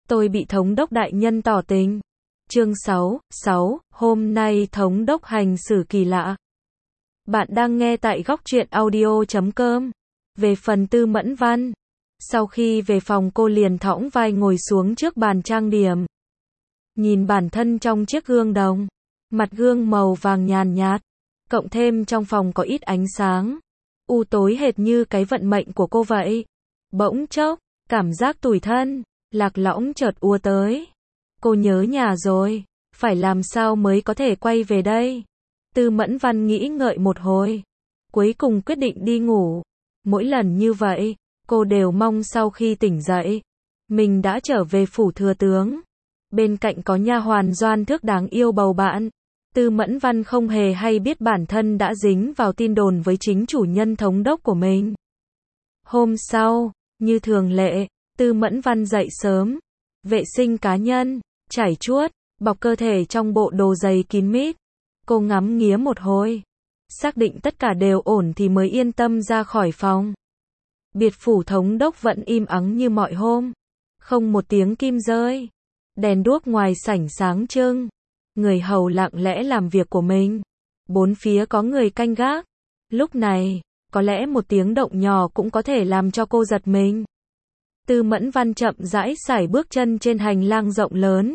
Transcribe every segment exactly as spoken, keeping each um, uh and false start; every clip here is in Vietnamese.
Tôi bị thống đốc đại nhân tỏ tình. Chương sáu, sáu, hôm nay thống đốc hành xử kỳ lạ. Bạn đang nghe tại góc truyện audio chấm com. Về phần Tư Mẫn Văn. Sau khi về phòng cô liền thõng vai ngồi xuống trước bàn trang điểm. Nhìn bản thân trong chiếc gương đồng. Mặt gương màu vàng nhàn nhạt. Cộng thêm trong phòng có ít ánh sáng. U tối hệt như cái vận mệnh của cô vậy. Bỗng chốc, cảm giác tủi thân, lạc lõng chợt ùa tới. Cô nhớ nhà rồi, phải làm sao mới có thể quay về đây? Tư Mẫn Văn nghĩ ngợi một hồi, cuối cùng quyết định đi ngủ. Mỗi lần như vậy, cô đều mong sau khi tỉnh dậy, mình đã trở về phủ thừa tướng. Bên cạnh có nha hoàn Doan Thước đáng yêu bầu bạn. Tư Mẫn Văn không hề hay biết bản thân đã dính vào tin đồn với chính chủ nhân thống đốc của mình. Hôm sau, như thường lệ, Tư Mẫn Văn dậy sớm, vệ sinh cá nhân, chải chuốt, bọc cơ thể trong bộ đồ dày kín mít. Cô ngắm nghía một hồi, xác định tất cả đều ổn thì mới yên tâm ra khỏi phòng. Biệt phủ thống đốc vẫn im ắng như mọi hôm, không một tiếng kim rơi. Đèn đuốc ngoài sảnh sáng trưng, người hầu lặng lẽ làm việc của mình. Bốn phía có người canh gác. Lúc này, có lẽ một tiếng động nhỏ cũng có thể làm cho cô giật mình. Tư Mẫn Văn chậm rãi sải bước chân trên hành lang rộng lớn.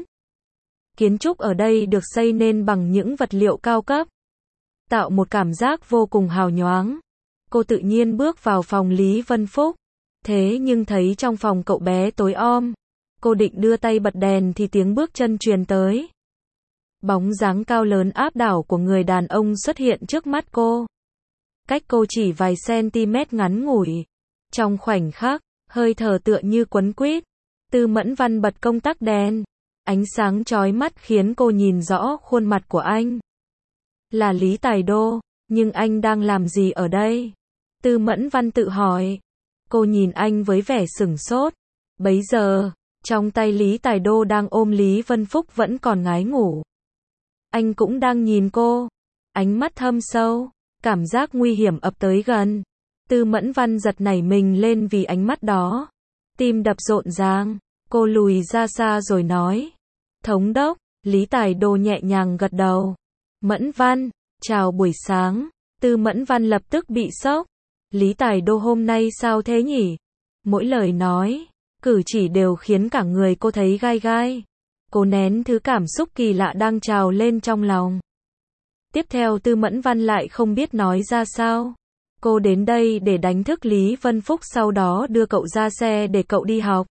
Kiến trúc ở đây được xây nên bằng những vật liệu cao cấp, tạo một cảm giác vô cùng hào nhoáng. Cô tự nhiên bước vào phòng Lý Vân Phúc. Thế nhưng thấy trong phòng cậu bé tối om. Cô định đưa tay bật đèn thì tiếng bước chân truyền tới. Bóng dáng cao lớn áp đảo của người đàn ông xuất hiện trước mắt cô. Cách cô chỉ vài cm ngắn ngủi. Trong khoảnh khắc, hơi thở tựa như quấn quýt. Tư Mẫn Văn bật công tắc đèn. Ánh sáng chói mắt khiến cô nhìn rõ khuôn mặt của anh. Là Lý Tài Đô, nhưng anh đang làm gì ở đây? Tư Mẫn Văn tự hỏi. Cô nhìn anh với vẻ sửng sốt. Bấy giờ, trong tay Lý Tài Đô đang ôm Lý Vân Phúc vẫn còn ngái ngủ. Anh cũng đang nhìn cô. Ánh mắt thâm sâu, cảm giác nguy hiểm ập tới gần. Tư Mẫn Văn giật nảy mình lên vì ánh mắt đó. Tim đập rộn ràng, cô lùi ra xa rồi nói. Thống đốc, Lý Tài Đô nhẹ nhàng gật đầu. Mẫn Văn, chào buổi sáng. Tư Mẫn Văn lập tức bị sốc. Lý Tài Đô hôm nay sao thế nhỉ? Mỗi lời nói, cử chỉ đều khiến cả người cô thấy gai gai. Cô nén thứ cảm xúc kỳ lạ đang trào lên trong lòng. Tiếp theo Tư Mẫn Văn lại không biết nói ra sao. Cô đến đây để đánh thức Lý Vân Phúc, sau đó đưa cậu ra xe để cậu đi học.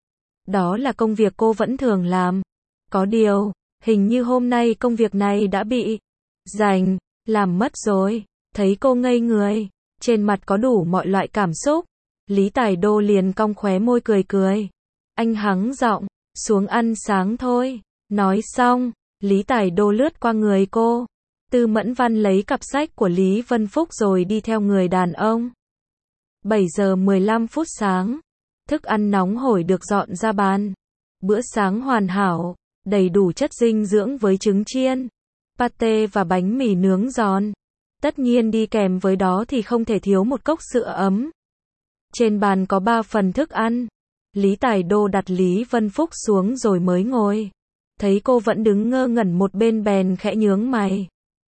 Đó là công việc cô vẫn thường làm. Có điều, hình như hôm nay công việc này đã bị giành, làm mất rồi. Thấy cô ngây người, trên mặt có đủ mọi loại cảm xúc. Lý Tài Đô liền cong khóe môi cười cười. Anh hắng giọng, xuống ăn sáng thôi. Nói xong, Lý Tài Đô lướt qua người cô. Tư Mẫn Văn lấy cặp sách của Lý Vân Phúc rồi đi theo người đàn ông. bảy giờ mười lăm phút sáng. Thức ăn nóng hổi được dọn ra bàn. Bữa sáng hoàn hảo, đầy đủ chất dinh dưỡng với trứng chiên, pate và bánh mì nướng giòn. Tất nhiên đi kèm với đó thì không thể thiếu một cốc sữa ấm. Trên bàn có ba phần thức ăn. Lý Tài Đô đặt Lý Vân Phúc xuống rồi mới ngồi. Thấy cô vẫn đứng ngơ ngẩn một bên bèn khẽ nhướng mày.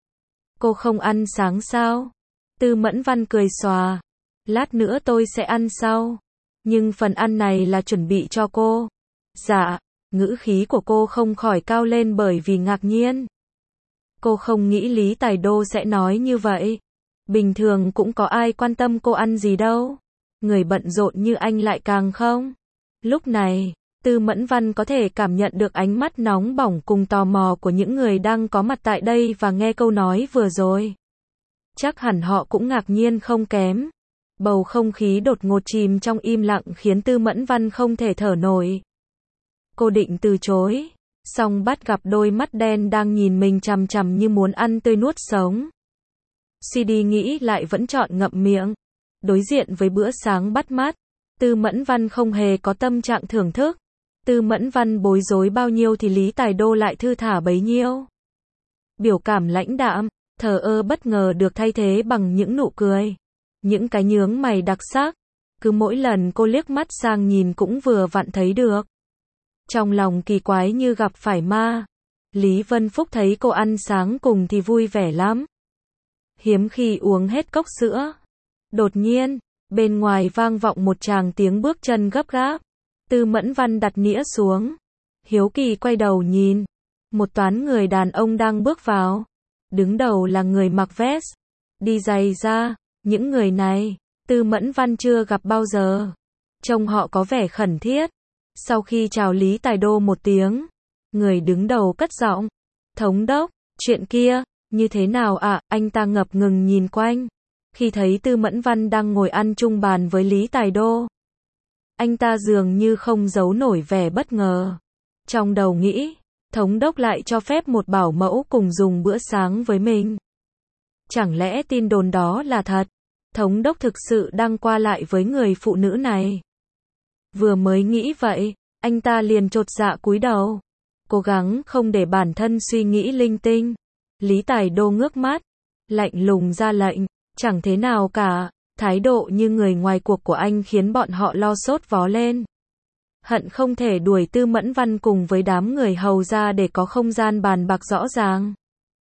Cô không ăn sáng sao? Tư Mẫn Văn cười xòa. Lát nữa tôi sẽ ăn sau. Nhưng phần ăn này là chuẩn bị cho cô. Dạ, ngữ khí của cô không khỏi cao lên bởi vì ngạc nhiên. Cô không nghĩ Lý Tài Đô sẽ nói như vậy. Bình thường cũng có ai quan tâm cô ăn gì đâu. Người bận rộn như anh lại càng không. Lúc này, Tư Mẫn Văn có thể cảm nhận được ánh mắt nóng bỏng cùng tò mò của những người đang có mặt tại đây và nghe câu nói vừa rồi. Chắc hẳn họ cũng ngạc nhiên không kém. Bầu không khí đột ngột chìm trong im lặng khiến Tư Mẫn Văn không thể thở nổi. Cô định từ chối, song bắt gặp đôi mắt đen đang nhìn mình chằm chằm như muốn ăn tươi nuốt sống. Suy đi nghĩ lại vẫn chọn ngậm miệng. Đối diện với bữa sáng bắt mắt, Tư Mẫn Văn không hề có tâm trạng thưởng thức. Tư Mẫn Văn bối rối bao nhiêu thì Lý Tài Đô lại thư thả bấy nhiêu. Biểu cảm lãnh đạm, thờ ơ bất ngờ được thay thế bằng những nụ cười. Những cái nhướng mày đặc sắc. Cứ mỗi lần cô liếc mắt sang nhìn cũng vừa vặn thấy được. trong lòng kỳ quái như gặp phải ma. Lý Vân Phúc thấy cô ăn sáng cùng thì vui vẻ lắm. Hiếm khi uống hết cốc sữa. Đột nhiên, bên ngoài vang vọng một tràng tiếng bước chân gấp gáp. Tư Mẫn Văn đặt nĩa xuống. Hiếu kỳ quay đầu nhìn. Một toán người đàn ông đang bước vào. Đứng đầu là người mặc vest, đi giày da. Những người này, Tư Mẫn Văn chưa gặp bao giờ. Trông họ có vẻ khẩn thiết. Sau khi chào Lý Tài Đô một tiếng, người đứng đầu cất giọng. Thống đốc, chuyện kia, như thế nào ạ? À? Anh ta ngập ngừng nhìn quanh. Khi thấy Tư Mẫn Văn đang ngồi ăn chung bàn với Lý Tài Đô, anh ta dường như không giấu nổi vẻ bất ngờ. Trong đầu nghĩ, thống đốc lại cho phép một bảo mẫu cùng dùng bữa sáng với mình. Chẳng lẽ tin đồn đó là thật? Thống đốc thực sự đang qua lại với người phụ nữ này. Vừa mới nghĩ vậy, anh ta liền chột dạ cúi đầu, cố gắng không để bản thân suy nghĩ linh tinh. Lý Tài Đô ngước mắt, lạnh lùng ra lệnh, chẳng thế nào cả. Thái độ như người ngoài cuộc của anh khiến bọn họ lo sốt vó lên. Hận không thể đuổi Tư Mẫn Văn cùng với đám người hầu ra để có không gian bàn bạc rõ ràng.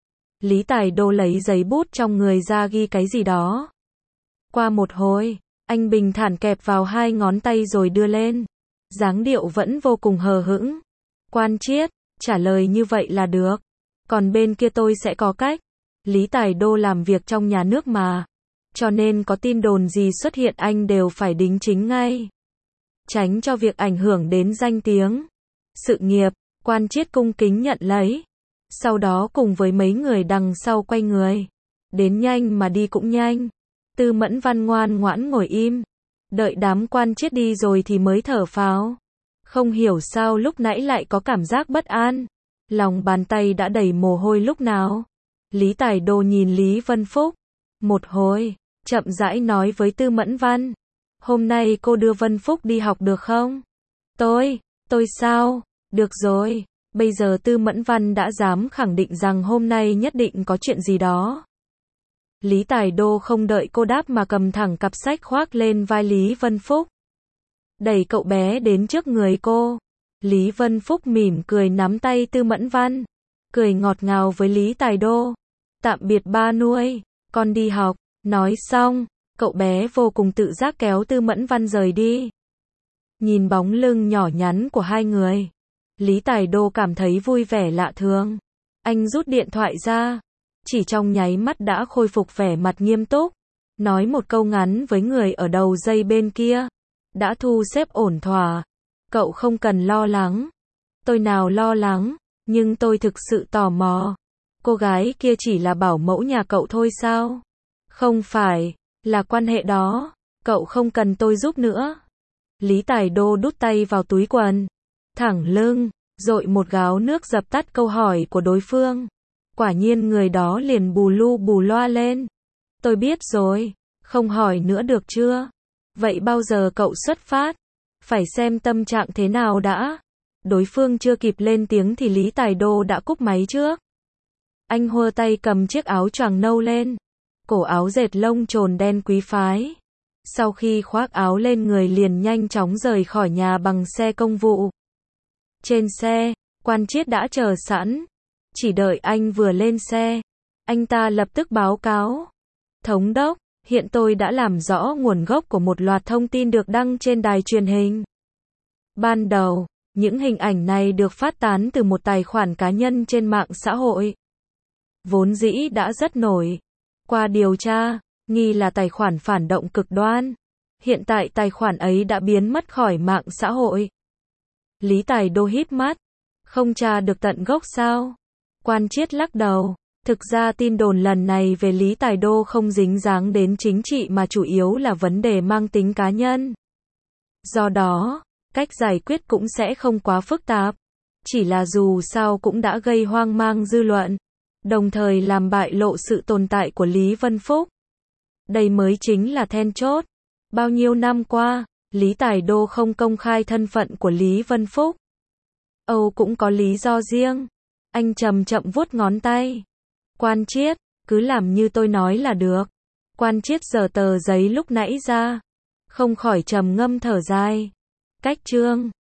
Lý Tài Đô lấy giấy bút trong người ra ghi cái gì đó. Qua một hồi, anh bình thản kẹp vào hai ngón tay rồi đưa lên. Dáng điệu vẫn vô cùng hờ hững. Quan Chiết, trả lời như vậy là được. Còn bên kia tôi sẽ có cách. Lý Tài Đô làm việc trong nhà nước mà. Cho nên có tin đồn gì xuất hiện anh đều phải đính chính ngay. Tránh cho việc ảnh hưởng đến danh tiếng, sự nghiệp. Quan Chiết cung kính nhận lấy. Sau đó cùng với mấy người đằng sau quay người. Đến nhanh mà đi cũng nhanh. Tư Mẫn Văn ngoan ngoãn ngồi im. Đợi đám Quan Chiết đi rồi thì mới thở phào. Không hiểu sao lúc nãy lại có cảm giác bất an. Lòng bàn tay đã đầy mồ hôi lúc nào. Lý Tài Đô nhìn Lý Vân Phúc. Một hồi, chậm rãi nói với Tư Mẫn Văn. Hôm nay cô đưa Vân Phúc đi học được không? Tôi, tôi sao? Được rồi. Bây giờ Tư Mẫn Văn đã dám khẳng định rằng hôm nay nhất định có chuyện gì đó. Lý Tài Đô không đợi cô đáp mà cầm thẳng cặp sách khoác lên vai Lý Vân Phúc. Đẩy cậu bé đến trước người cô. Lý Vân Phúc mỉm cười nắm tay Tư Mẫn Văn. Cười ngọt ngào với Lý Tài Đô. Tạm biệt ba nuôi, con đi học. Nói xong, cậu bé vô cùng tự giác kéo Tư Mẫn Văn rời đi. Nhìn bóng lưng nhỏ nhắn của hai người, Lý Tài Đô cảm thấy vui vẻ lạ thường. Anh rút điện thoại ra, chỉ trong nháy mắt đã khôi phục vẻ mặt nghiêm túc. Nói một câu ngắn với người ở đầu dây bên kia. Đã thu xếp ổn thỏa. Cậu không cần lo lắng. Tôi nào lo lắng, nhưng tôi thực sự tò mò. Cô gái kia chỉ là bảo mẫu nhà cậu thôi sao? Không phải, là quan hệ đó. Cậu không cần tôi giúp nữa. Lý Tài Đô đút tay vào túi quần, thẳng lưng, dội một gáo nước dập tắt câu hỏi của đối phương. Quả nhiên người đó liền bù lu bù loa lên. Tôi biết rồi, không hỏi nữa được chưa? Vậy bao giờ cậu xuất phát? Phải xem tâm trạng thế nào đã. Đối phương chưa kịp lên tiếng thì Lý Tài Đô đã cúp máy trước. Anh hua tay cầm chiếc áo choàng nâu lên. Cổ áo dệt lông trồn đen quý phái. Sau khi khoác áo lên người liền nhanh chóng rời khỏi nhà bằng xe công vụ. Trên xe, Quan Chiết đã chờ sẵn. Chỉ đợi anh vừa lên xe, anh ta lập tức báo cáo. Thống đốc, hiện tôi đã làm rõ nguồn gốc của một loạt thông tin được đăng trên đài truyền hình. Ban đầu, những hình ảnh này được phát tán từ một tài khoản cá nhân trên mạng xã hội. Vốn dĩ đã rất nổi. Qua điều tra, nghi là tài khoản phản động cực đoan. Hiện tại tài khoản ấy đã biến mất khỏi mạng xã hội. Lý Tài Đô híp mắt. Không tra được tận gốc sao? Quan Chiết lắc đầu. Thực ra tin đồn lần này về Lý Tài Đô không dính dáng đến chính trị mà chủ yếu là vấn đề mang tính cá nhân. Do đó, cách giải quyết cũng sẽ không quá phức tạp. Chỉ là dù sao cũng đã gây hoang mang dư luận. Đồng thời làm bại lộ sự tồn tại của Lý Vân Phúc. Đây mới chính là then chốt. Bao nhiêu năm qua, Lý Tài Đô không công khai thân phận của Lý Vân Phúc. Âu cũng có lý do riêng. Anh chậm chậm vuốt ngón tay. Quan Chiết, cứ làm như tôi nói là được. Quan Chiết giở tờ giấy lúc nãy ra. Không khỏi trầm ngâm thở dài. Cách chương